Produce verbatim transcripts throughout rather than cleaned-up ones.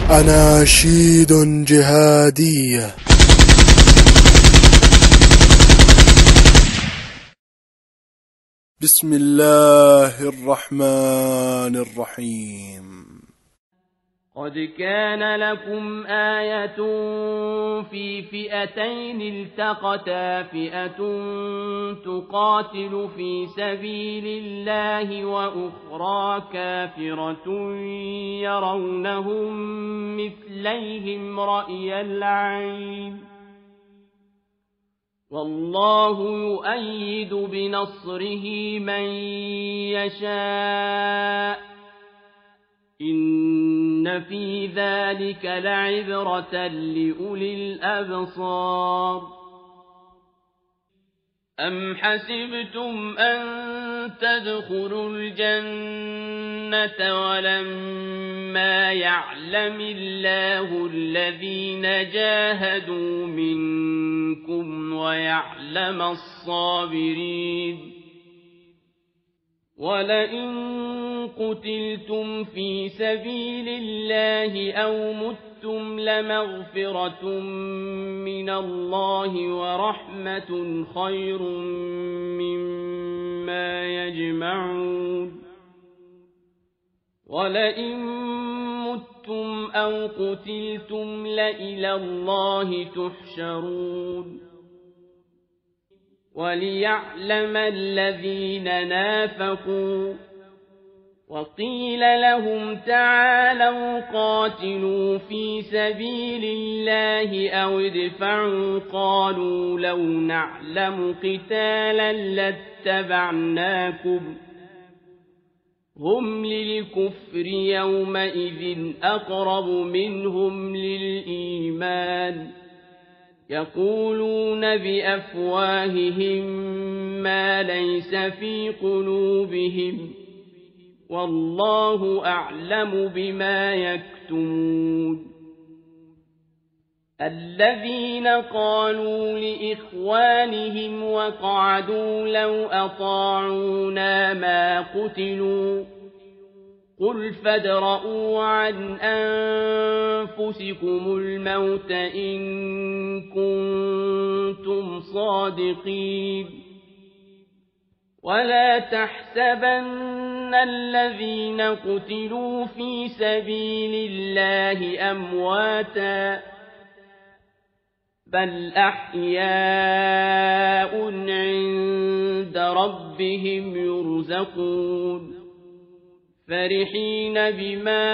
أناشيد جهادية. بسم الله الرحمن الرحيم. قد كان لكم آية في فئتين التقتا، فئة تقاتل في سبيل الله وأخرى كافرة يرونهم مثليهم رأي العين، والله يؤيد بنصره من يشاء، إن في ذلك لعبرة لأولي الأبصار. أم حسبتم أن تدخلوا الجنة ولما يعلم الله الذين جاهدوا منكم ويعلم الصابرين؟ ولئن قتلتم في سبيل الله أو متم لمغفرة من الله ورحمة خير مما يجمعون. ولئن متم أو قتلتم لإلى الله تحشرون. وليعلم الذين نافقوا وقيل لهم تعالوا قاتلوا في سبيل الله أو ادفعوا، قالوا لو نعلم قتالا لاتبعناكم، هم للكفر يومئذ أقرب منهم للإيمان، يقولون بأفواههم ما ليس في قلوبهم، والله أعلم بما يكتمون. الذين قالوا لإخوانهم وقعدوا لو أطاعونا ما قتلوا، قل فادرءوا عن أنفسكم الموت إن كنتم صادقين. ولا تحسبن الذين قتلوا في سبيل الله أمواتا، بل أحياء عند ربهم يرزقون، فرحين بما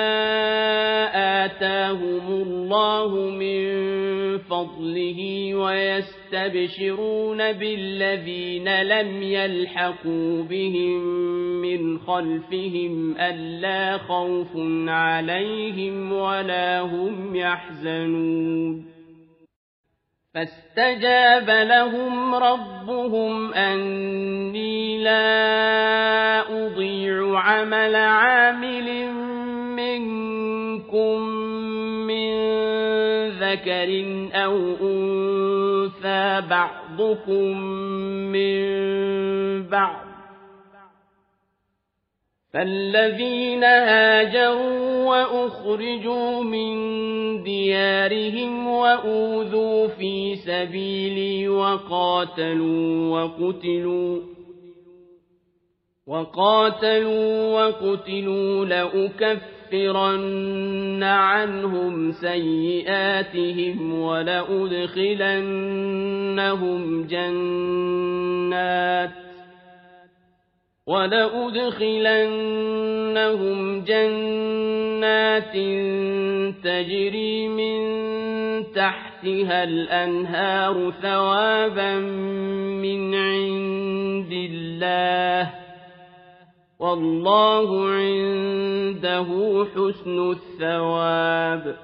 آتاهم الله من فضله ويستبشرون بالذين لم يلحقوا بهم من خلفهم ألا خوف عليهم ولا هم يحزنون. فاستجاب لهم ربهم أني لا أضيع عمل عامل منكم من ذكر أو أنثى بعضكم من بعض، فالذين هاجروا وأخرجوا من ديارهم وأوذوا في سبيلي وقاتلوا وقتلوا وقاتلوا وقتلوا لأكفرن عنهم سيئاتهم ولأدخلنهم جنات ولأدخلنهم جنات تجري من تحتها الأنهار ثوابا من عند الله، والله عنده حسن الثواب.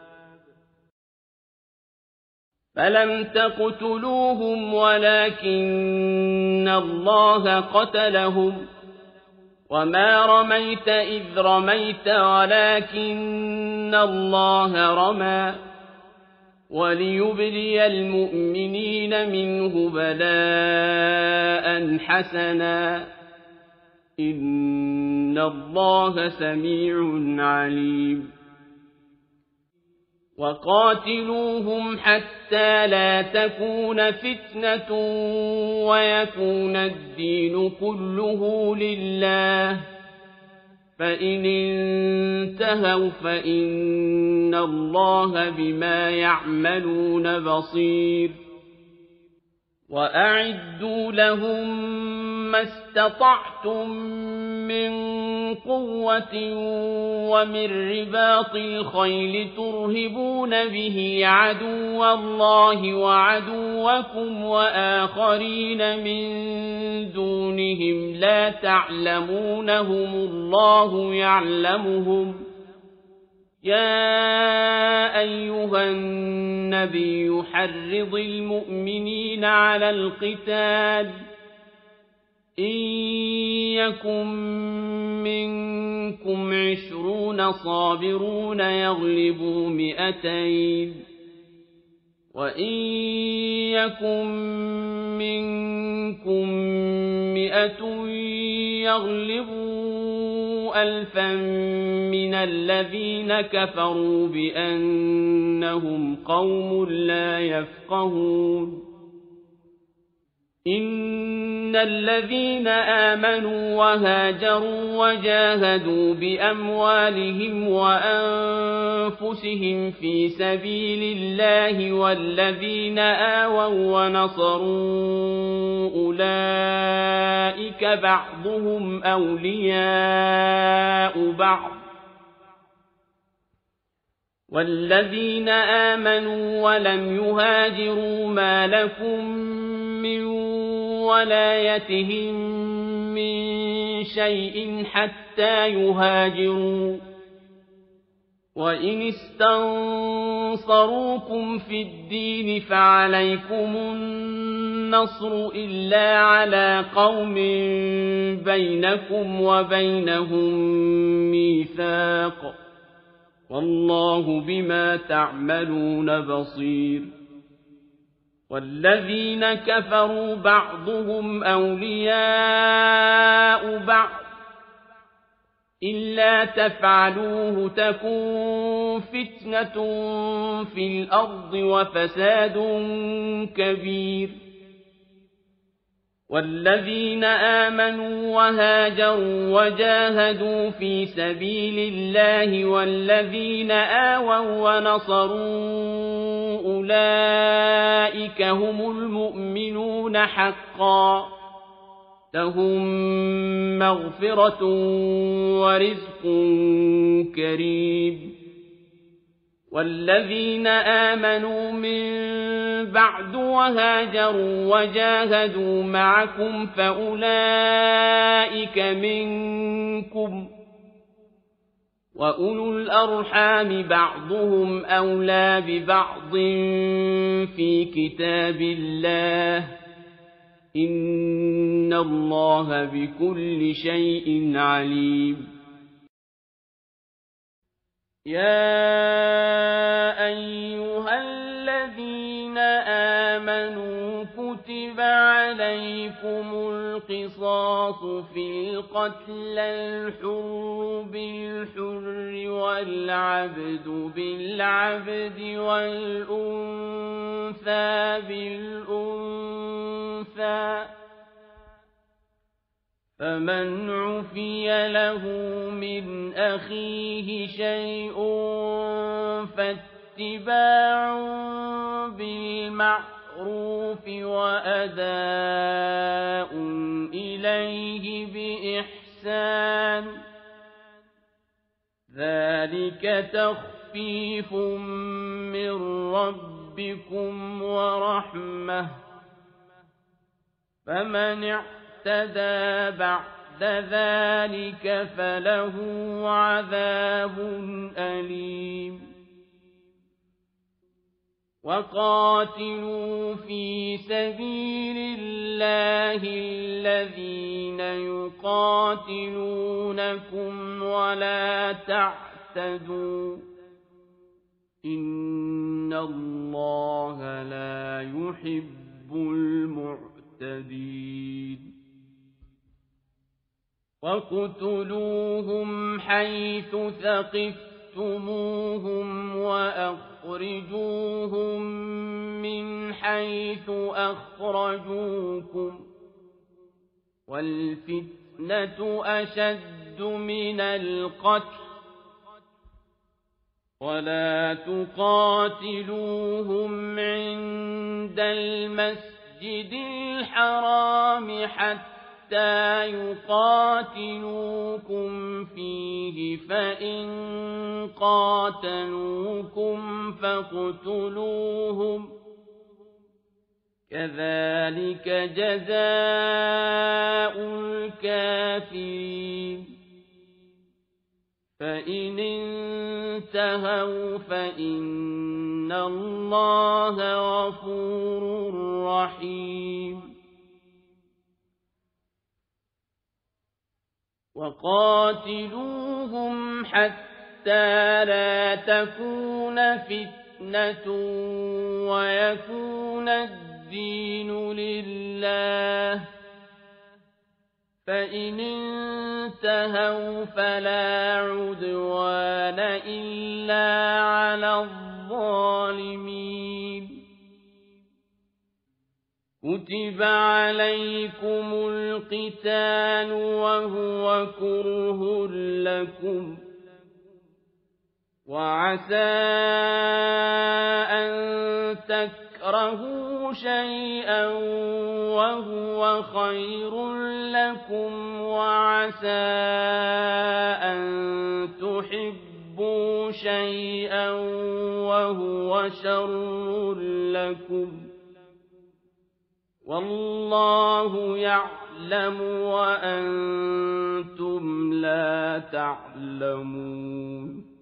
فلم تقتلوهم ولكن الله قتلهم، وما رميت إذ رميت ولكن الله رمى، وليبلي المؤمنين منه بلاء حسنا، إن الله سميع عليم. وقاتلوهم حتى لا تكون فتنة ويكون الدين كله لله، فإن انتهوا فإن الله بما يعملون بصير. وأعدوا لهم ما استطعتم من قوة ومن رباط الخيل ترهبون به عدو الله وعدوكم وآخرين من دونهم لا تعلمونهم الله يعلمهم. يا أيها النبي حرض المؤمنين على القتال، إن يكن منكم عشرون صابرون يغلبوا مئتين، وإن يكن منكم مئة يغلبوا ألفا من الذين كفروا بأنهم قوم لا يفقهون. إن الذين آمنوا وهاجروا وجاهدوا بأموالهم وأنفسهم في سبيل الله والذين آووا ونصروا أولئك بعضهم أولياء بعض، والذين آمنوا ولم يهاجروا ما لكم من ولايتهم من شيء حتى يهاجروا، وإن استنصروكم في الدين فعليكم النصر إلا على قوم بينكم وبينهم ميثاق، والله بما تعملون بصير. والذين كفروا بعضهم أولياء بعض إلا تفعلوه تكن فتنة في الأرض وفساد كبير. والذين آمنوا وهاجروا وجاهدوا في سبيل الله والذين آووا ونصروا أولئك هم المؤمنون حقا، لهم مغفرة ورزق كريم. والذين آمنوا من بعد وهاجروا وجاهدوا معكم فأولئك منكم، وأولو الأرحام بعضهم أولى ببعض في كتاب الله، إن الله بكل شيء عليم. يا أيها الذين آمنوا كتب عليكم القصاص في القتلى، الحر بالحر والعبد بالعبد والأنثى بالأنثى، فمن عفي له من أخيه شيء فاتباع بالمعروف وأداء إليه بإحسان، ذلك تخفيف من ربكم ورحمة، فمن اعتدى بعد ذلك فله عذاب أليم. وقاتلوا في سبيل الله الذين يقاتلونكم ولا تعتدوا، إن الله لا يحب المعتدين. وَاقْتُلُوهُمْ حَيْثُ ثَقِفْتُمُوهُمْ وَأَخْرِجُوهُم أخرجوهم من حيث أخرجوكم والفتنة أشد من القتل ولا تقاتلوهم عند المسجد الحرام حتى يقاتلوكم فيه فإن قاتلوكم فاقتلوهم كذلك جزاء الكافرين فإن انتهوا فإن الله غفور رحيم وقاتلوهم حتى لا تكون فتنة ويكون الدين لله فإن انتهوا فلا عدوان إلا على الظالمين كتب عليكم القتال وهو كره لكم وعسى أن تكرهوا شيئا وهو خير لكم وعسى أن تحبوا شيئا وهو شر لكم والله يعلم وأنتم لا تعلمون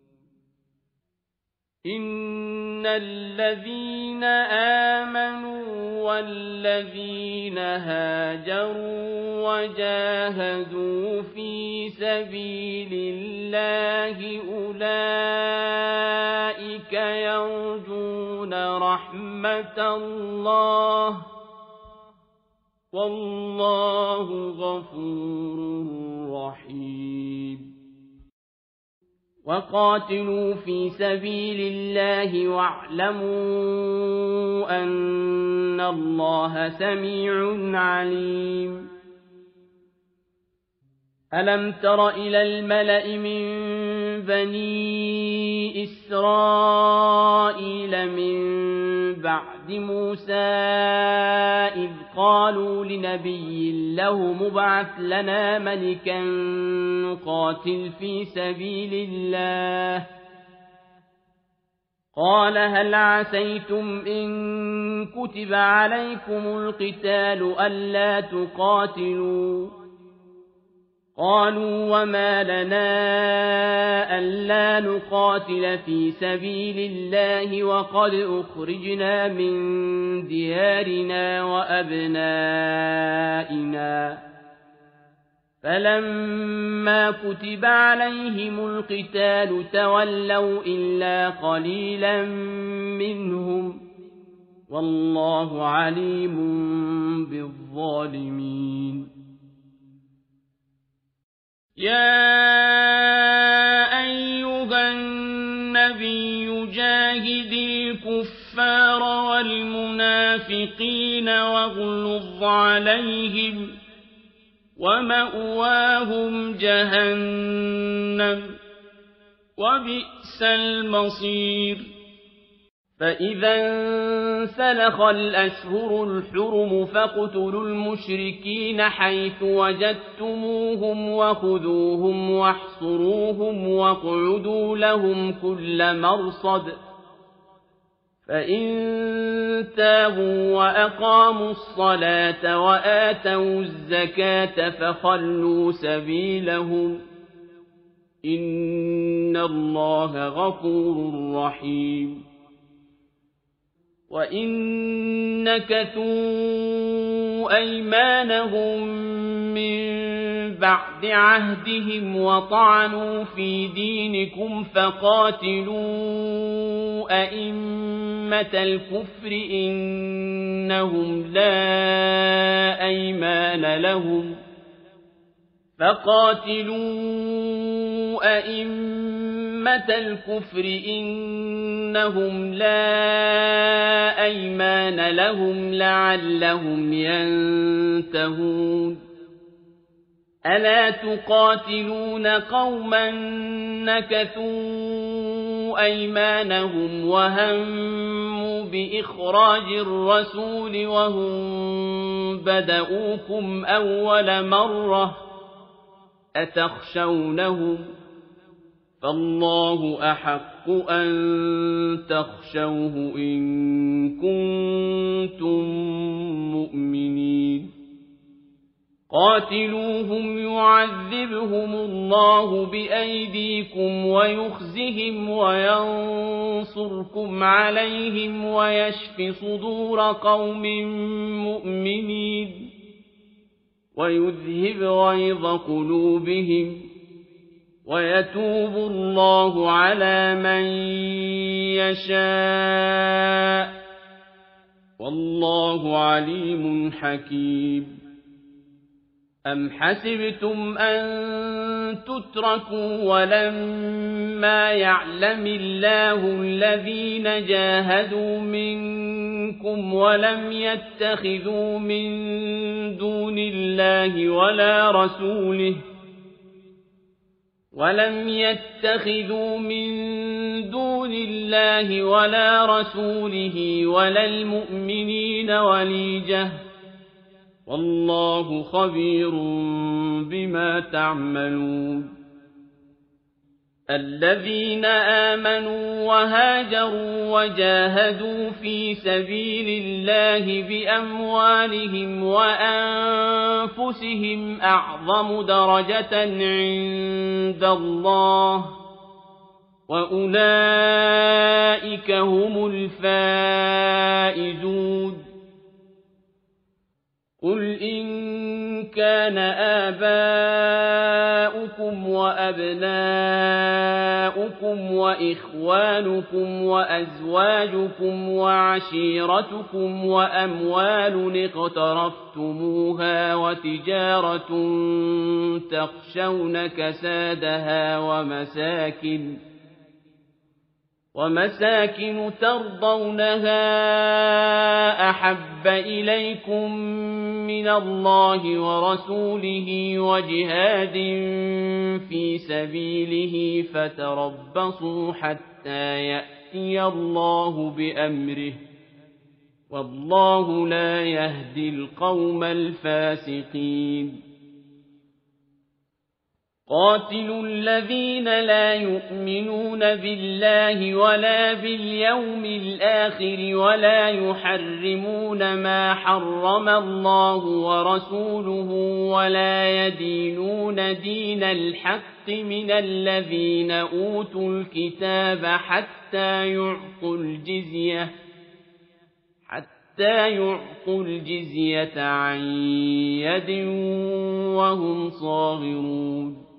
إن الذين آمنوا والذين هاجروا وجاهدوا في سبيل الله أولئك يرجون رحمة الله والله غفور رحيم وقاتلوا في سبيل الله واعلموا أن الله سميع عليم ألم تر إلى الملأ من بني إسرائيل من بعد موسى إذ قالوا لنبي له مبعث لنا ملكا نقاتل في سبيل الله قال هل عسيتم إن كتب عليكم القتال ألا تقاتلوا قالوا وما لنا ألا نقاتل في سبيل الله وقد أخرجنا من ديارنا وأبنائنا فلما كتب عليهم القتال تولوا إلا قليلا منهم والله عليم بالظالمين يا أيها النبي جاهد الكفار والمنافقين واغلظ عليهم ومأواهم جهنم وبئس المصير فإذا انسلخ الأشهر الحرم فاقتلوا المشركين حيث وجدتموهم وخذوهم واحصروهم واقعدوا لهم كل مرصد فإن تابوا وأقاموا الصلاة وآتوا الزكاة فخلوا سبيلهم إن الله غفور رحيم وإن نكثوا أيمانهم من بعد عهدهم وطعنوا في دينكم فقاتلوا أئمة الكفر إنهم لا أيمان لهم فقاتلوا أئمة أئمة الكفر إنهم لا أيمان لهم لعلهم ينتهون ألا تقاتلون قوما نكثوا أيمانهم وهموا بإخراج الرسول وهم بدؤوكم أول مرة أتخشونهم فالله أحق أن تخشوه إن كنتم مؤمنين قاتلوهم يعذبهم الله بأيديكم ويخزهم وينصركم عليهم ويشف صدور قوم مؤمنين ويذهب غيظ قلوبهم ويتوب الله على من يشاء والله عليم حكيم أم حسبتم أن تتركوا ولما يعلم الله الذين جاهدوا منكم ولم يتخذوا من دون الله ولا رسوله ولم يتخذوا من دون الله ولا رسوله ولا المؤمنين وليجة والله خبير بما تعملون الذين آمنوا وهاجروا وجاهدوا في سبيل الله بأموالهم وأنفسهم أعظم درجة عند الله وأولئك هم الفائزون قل إن كان آباؤكم وأبناؤكم وإخوانكم وأزواجكم وعشيرتكم وأموال اقترفتموها وتجارة تخشون كسادها ومساكن ومساكن ترضونها أحب إليكم من الله ورسوله وجهاد في سبيله فتربصوا حتى يأتي الله بأمره والله لا يهدي القوم الفاسقين قاتلوا الذين لا يؤمنون بالله ولا باليوم الآخر ولا يحرمون ما حرم الله ورسوله ولا يدينون دين الحق من الذين أوتوا الكتاب حتى يعطوا الجزية حتى يعطوا الجزية عن يد وهم صاغرون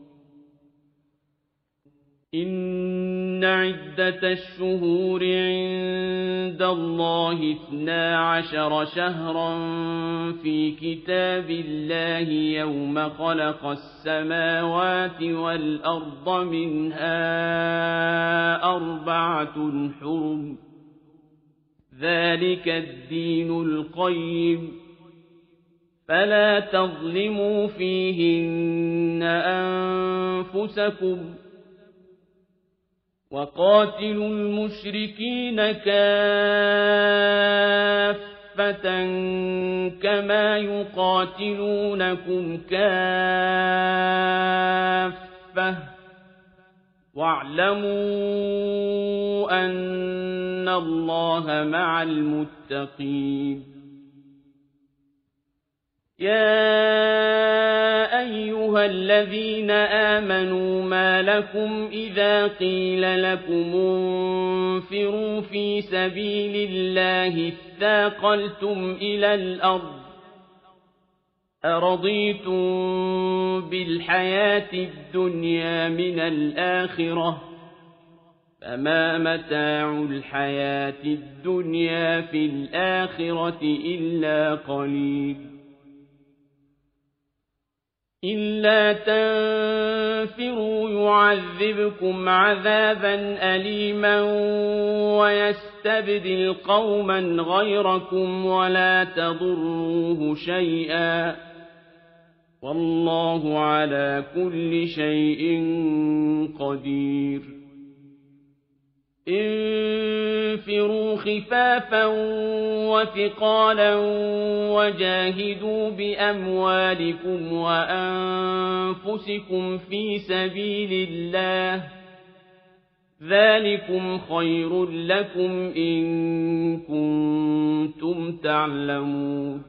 إن عدة الشهور عند الله اثنا عشر شهرا في كتاب الله يوم خلق السماوات والأرض منها أربعة حرم ذلك الدين القيم فلا تظلموا فيهن أنفسكم وقاتلوا المشركين كافة كما يقاتلونكم كافة واعلموا أن الله مع المتقين يا أيها الذين آمنوا ما لكم إذا قيل لكم انفروا في سبيل الله اثاقلتم إلى الأرض أرضيتم بالحياة الدنيا من الآخرة فما متاع الحياة الدنيا في الآخرة إلا قليل إلا تنفروا يعذبكم عذابا أليما ويستبدل قوما غيركم ولا تضروه شيئا والله على كل شيء قدير انفروا خفافا وثقالا وجاهدوا بأموالكم وأنفسكم في سبيل الله ذلكم خير لكم إن كنتم تعلمون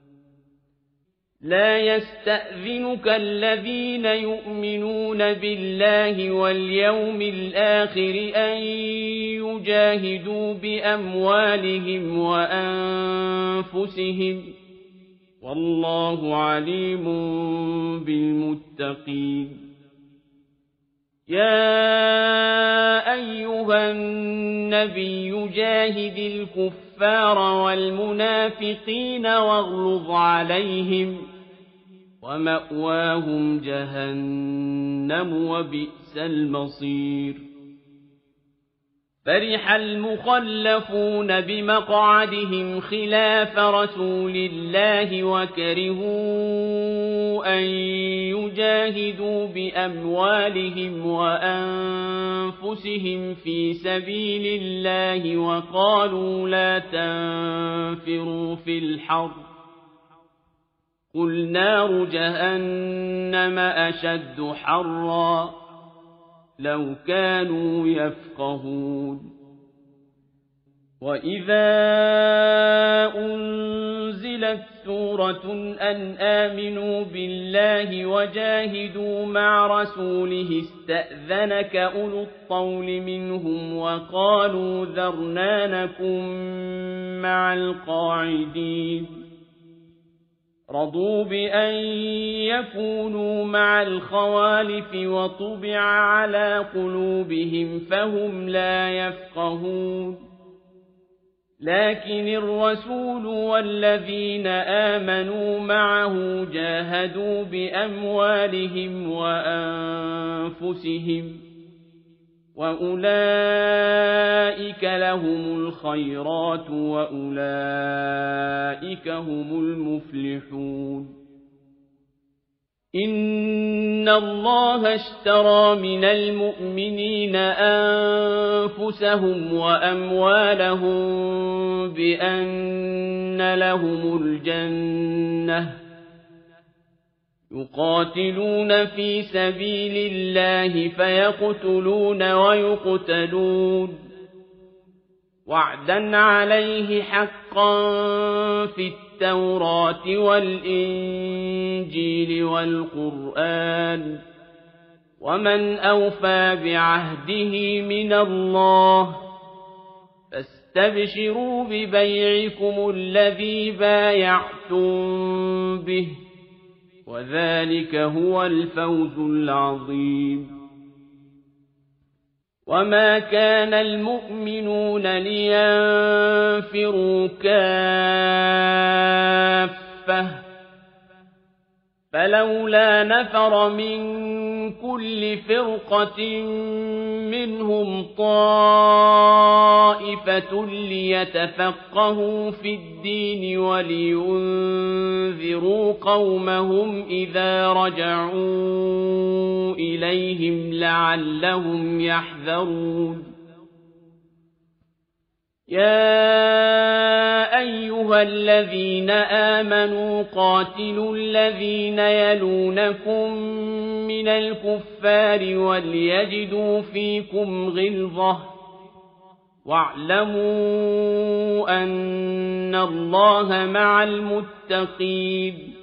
لا يستأذنك الذين يؤمنون بالله واليوم الآخر أن يجاهدوا بأموالهم وأنفسهم والله عليم بالمتقين يا أيها النبي جاهد الكفار والمنافقين واغلظ عليهم ومأواهم جهنم وبئس المصير فرح المخلفون بمقعدهم خلاف رسول الله وكرهوا أن يجاهدوا بأموالهم وأنفسهم في سبيل الله وقالوا لا تنفروا في الحر قل نار جهنم أشد حرا لو كانوا يفقهون وإذا أنزلت سورة أن آمنوا بالله وجاهدوا مع رسوله استأذنك أولو الطول منهم وقالوا ذرنا نكن مع القاعدين رضوا بأن يكونوا مع الخوالف وطبع على قلوبهم فهم لا يفقهون لكن الرسول والذين آمنوا معه جاهدوا بأموالهم وأنفسهم وأولئك لهم الخيرات وأولئك هم المفلحون إن الله اشترى من المؤمنين أنفسهم وأموالهم بأن لهم الجنة يقاتلون في سبيل الله فيقتلون ويقتلون وعدا عليه حقا في التوراة والإنجيل والقرآن ومن أوفى بعهده من الله فاستبشروا ببيعكم الذي بايعتم به وذلك هو الفوز العظيم وما كان المؤمنون لينفروا كافة فلولا نفر من كل فرقة منهم طائفة ليتفقهوا في الدين ولينذروا قومهم إذا رجعوا إليهم لعلهم يحذرون يا أيها الذين آمنوا قاتلوا الذين يلونكم من الكفار وليجدوا فيكم غلظة واعلموا أن الله مع المتقين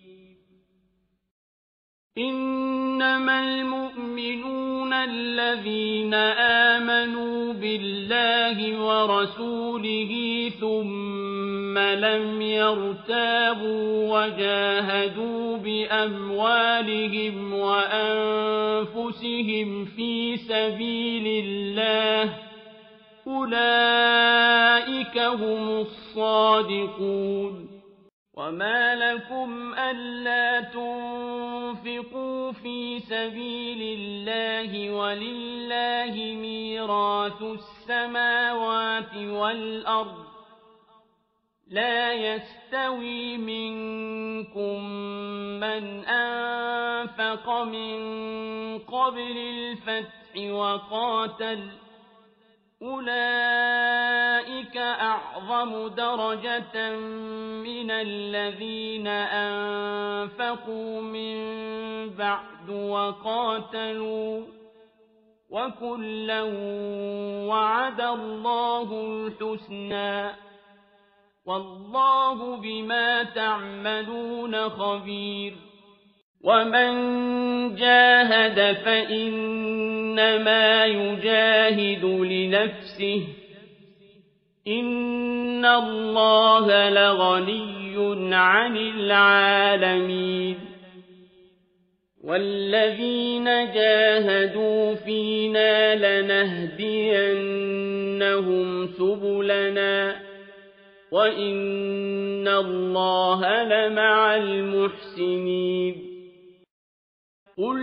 إنما المؤمنون الذين آمنوا بالله ورسوله ثم لم يرتابوا وجاهدوا بأموالهم وأنفسهم في سبيل الله أولئك هم الصادقون وما لكم ألا تنفقوا في سبيل الله ولله ميراث السماوات والأرض لا يستوي منكم من أنفق من قبل الفتح وقاتل أولئك أعظم درجة من الذين أنفقوا من بعد وقاتلوا وكلا وعد الله الحسنى والله بما تعملون خبير ومن جاهد فإنما يجاهد لنفسه إن الله لغني عن العالمين والذين جاهدوا فينا لنهدينهم سبلنا وإن الله لمع المحسنين قل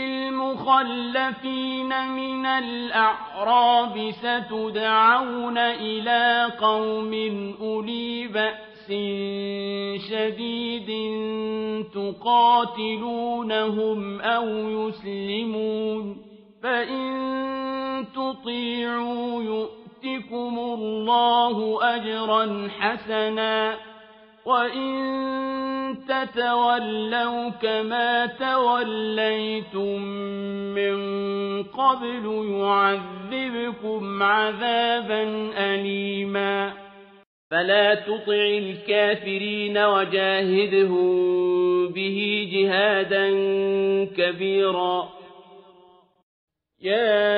للمخلفين من الأعراب ستدعون إلى قوم أولي بأس شديد تقاتلونهم أو يسلمون فإن تطيعوا يؤتكم الله أجرا حسنا وإن تتولوا كما توليتم من قبل يعذبكم عذابا أليما فلا تطع الكافرين وجاهدهم به جهادا كبيرا يا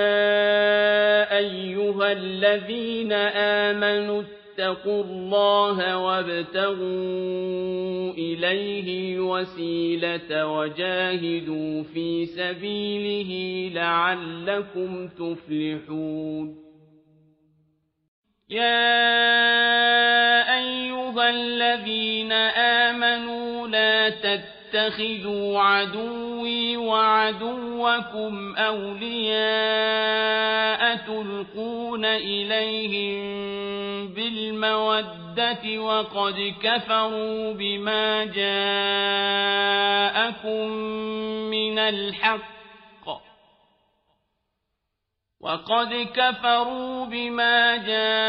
أيها الذين آمنوا اتقوا الله وابتغوا إليه الوسيلة وجاهدوا في سبيله لعلكم تفلحون يا أيها الذين آمنوا لا تتخذوا عدوي وعدوكم أولياء تلقون إليهم بالمودة وقد كفروا بما جاءكم من الحق وقد كفروا بما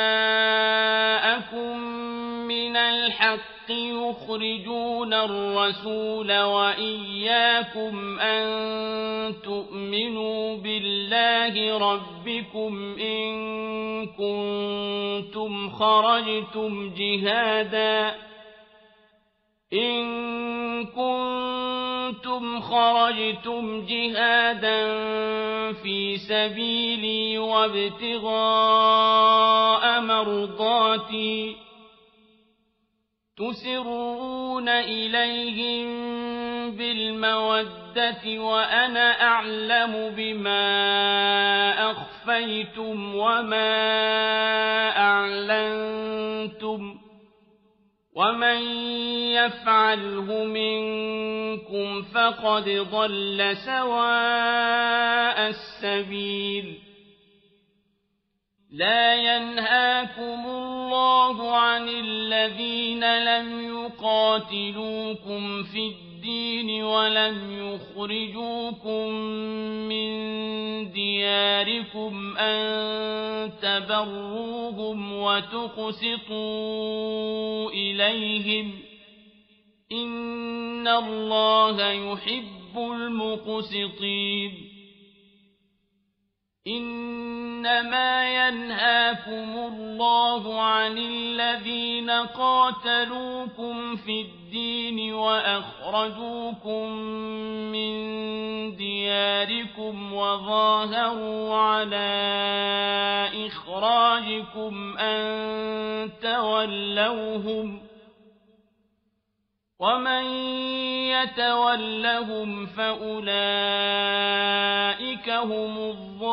جاءكم من الحق يخرجون الرسول وإياكم أن تؤمنوا بالله ربكم إن كنتم خرجتم جهادا إن كنتم خرجتم جهادا في سبيلي وابتغاء مرضاتي تسرون إليهم بالمودة وأنا أعلم بما أخفيتم وما أعلنتم ومن يفعله منكم فقد ضل سواء السبيل لا ينهاكم الله عن الذين لم يقاتلوكم في الدين ولم يخرجوكم من دياركم أن تبروهم وتقسطوا إليهم إن الله يحب المقسطين إنما ينهاكم الله عن الذين قاتلوكم في الدين وأخرجوكم من دياركم وظاهروا على إخراجكم أن تولوهم ومن يتولهم فأولئك هم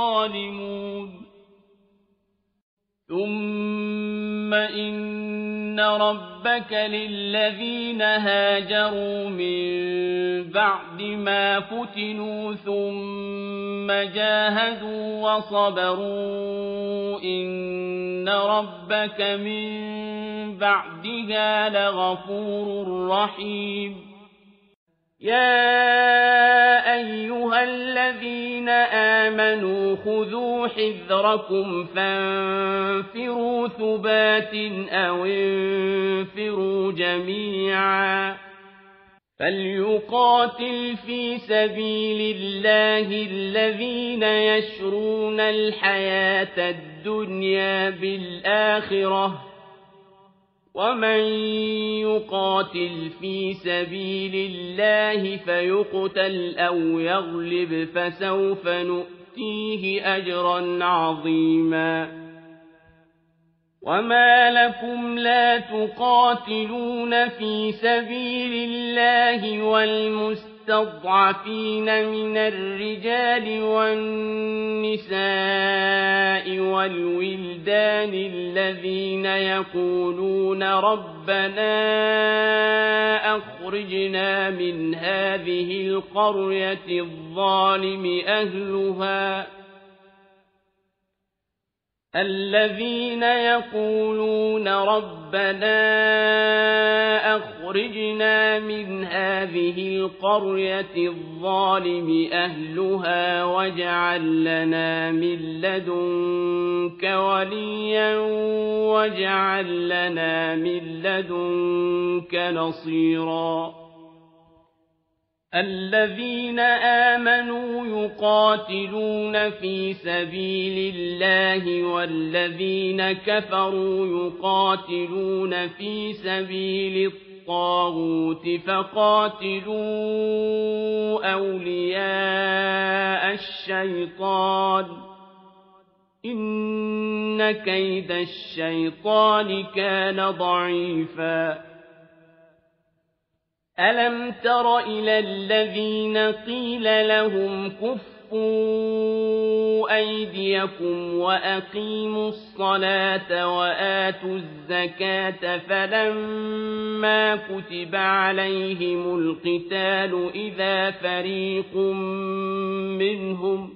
الظالمون ثم إن ربك للذين هاجروا من بعد ما فتنوا ثم جاهدوا وصبروا إن ربك من بعدها لغفور رحيم يا أيها الذين آمنوا خذوا حذركم فانفروا ثبات أو انفروا جميعا فليقاتل في سبيل الله الذين يشرون الحياة الدنيا بالآخرة ومن يقاتل في سبيل الله فيقتل أو يغلب فسوف نؤتيه أجرا عظيما وما لكم لا تقاتلون في سبيل الله والمستضعفين من الرجال والنساء والولدان الذين يقولون ربنا أخرجنا من هذه القرية الظالم أهلها الذين يقولون ربنا أخرجنا من هذه القرية الظالم أهلها واجعل لنا من لدنك وليا واجعل لنا من لدنك نصيرا الذين آمنوا يقاتلون في سبيل الله والذين كفروا يقاتلون في سبيل الطاغوت فقاتلوا أولياء الشيطان إن كيد الشيطان كان ضعيفا ألم تر إلى الذين قيل لهم كفوا أيديكم وأقيموا الصلاة وآتوا الزكاة فلما كتب عليهم القتال إذا فريق منهم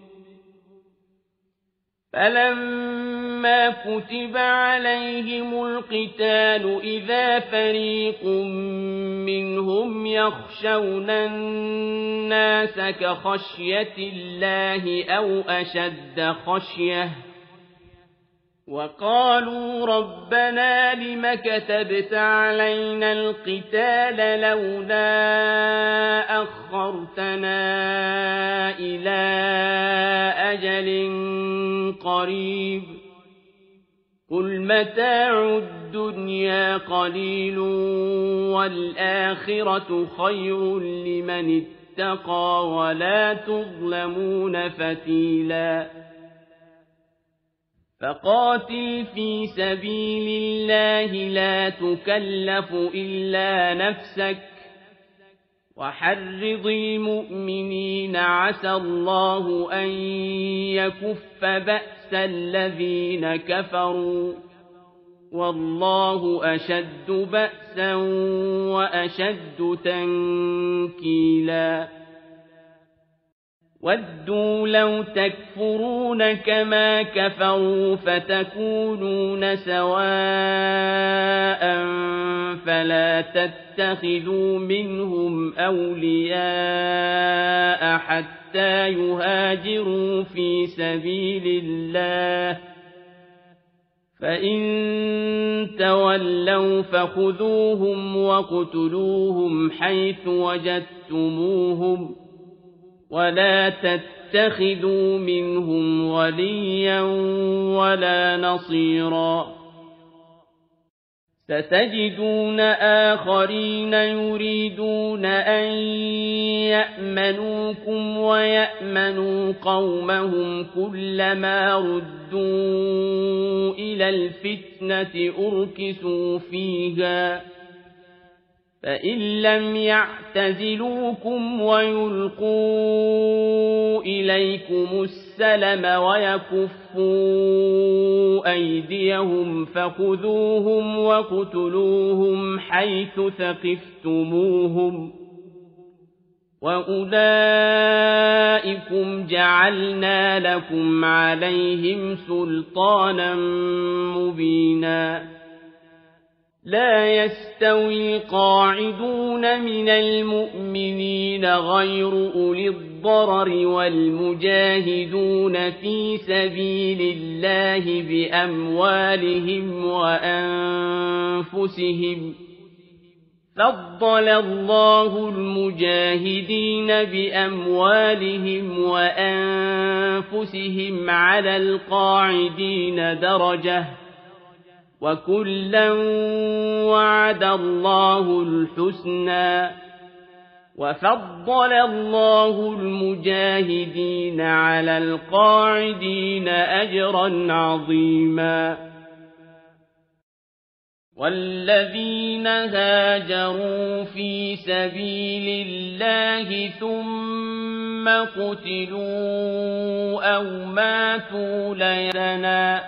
فلما كتب عليهم القتال إذا فريق منهم يخشون الناس كخشية الله أو أشد خشية وقالوا ربنا لم كتبت علينا القتال لولا أخرتنا إلى أجل قريب قل متاع الدنيا قليل والآخرة خير لمن اتقى ولا تظلمون فتيلا فقاتل في سبيل الله لا تكلف إلا نفسك وحرض المؤمنين عسى الله أن يكف بأس الذين كفروا والله أشد بأسا وأشد تنكيلا ودوا لو تكفرون كما كفروا فتكونون سواء فلا تتخذوا منهم أولياء حتى يهاجروا في سبيل الله فإن تولوا فخذوهم وقتلوهم حيث وجدتموهم ولا تتخذوا منهم وليا ولا نصيرا ستجدون آخرين يريدون أن يأمنوكم ويأمنوا قومهم كلما ردوا إلى الفتنة أركسوا فيها فإن لم يعتزلوكم ويلقوا إليكم السلام السلم ويكفوا أيديهم فخذوهم وقتلوهم حيث ثقفتموهم وأولئكم جعلنا لكم عليهم سلطانا مبينا لا يستوي القاعدون من المؤمنين غير أولي الضرر والمجاهدون في سبيل الله بأموالهم وأنفسهم فضل الله المجاهدين بأموالهم وأنفسهم على القاعدين درجة وكلا وعد الله الحسنى وفضل الله المجاهدين على القاعدين أجرا عظيما والذين هاجروا في سبيل الله ثم قتلوا أو ماتوا ليرنا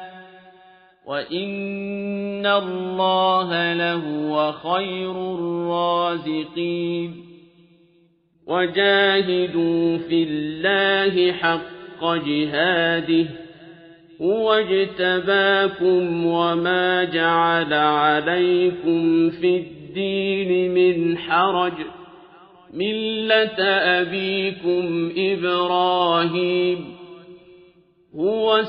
وإن الله لهو خير الرازقين وجاهدوا في الله حق جهاده هو اجتباكم وما جعل عليكم في الدين من حرج ملة أبيكم إبراهيم هو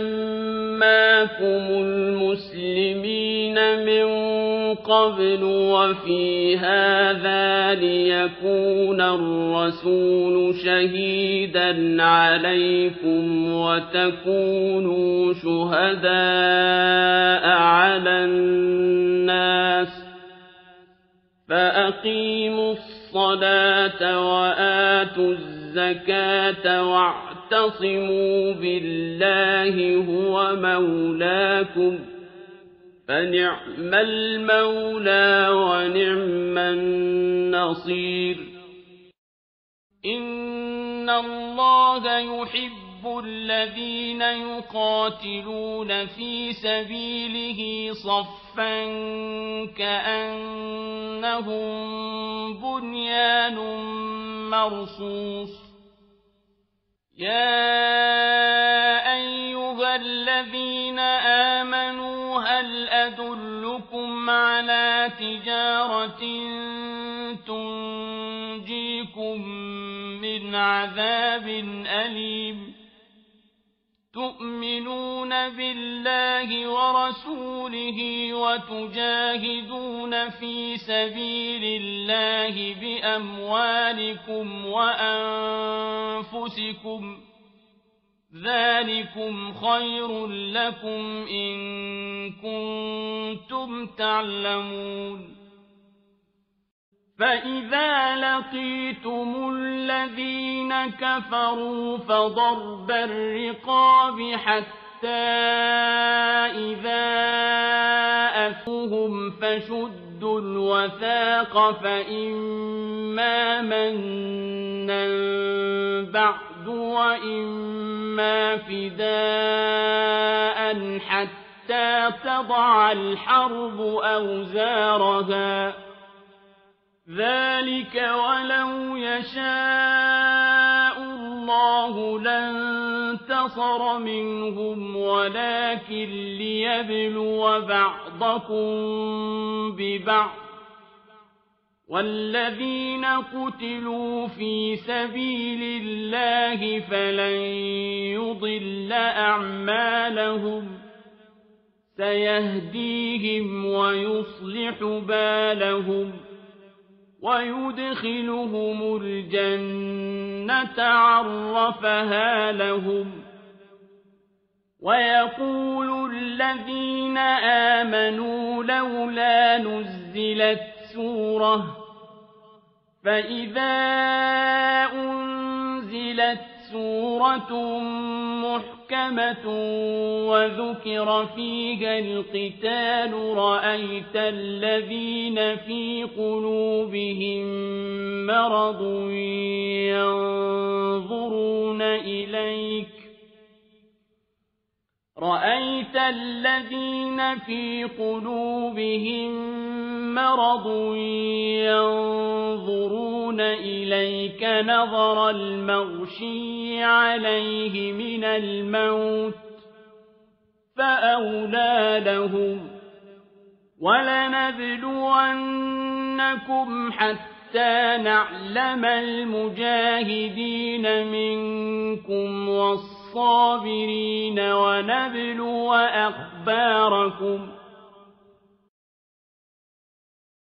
سماكم المسلمين من قبل وفي هذا ليكون الرسول شهيدا عليكم وتكونوا شهداء على الناس فأقيموا الصلاة وآتوا الزكاة واعتصموا بالله هو مولاكم فنعم المولى ونعم النصير إن الله يحب الذين يقاتلون في سبيله صفا كأنهم بنيان مرصوص يا أيها الذين آمنوا هل أدلكم على تجارة تنجيكم من عذاب أليم تؤمنون بالله ورسوله وتجاهدون في سبيل الله بأموالكم وأنفسكم ذلكم خير لكم إن كنتم تعلمون فإذا لقيتم الذين كفروا فضرب الرقاب حتى إذا أفوهم فشدوا الوثاق فإما منا بعد وإما فداء حتى تضع الحرب أوزارها ذلك ولو يشاء الله لانتصر منهم ولكن ليبلو بعضكم ببعض والذين قتلوا في سبيل الله فلن يضل أعمالهم سيهديهم ويصلح بالهم ويدخلهم الجنة عرفها لهم ويقول الذين آمنوا لولا نزلت سورة فإذا أنزلت سورة محكمة وذكر فيها القتال رأيت الذين في قلوبهم مرض ينظرون إليك رأيت الذين في قلوبهم مرض ينظرون إليك نظر المغشي عليه من الموت فأولى لهم ولنبلونكم حتى نعلم المجاهدين منكم والصابرين ونبلو أخباركم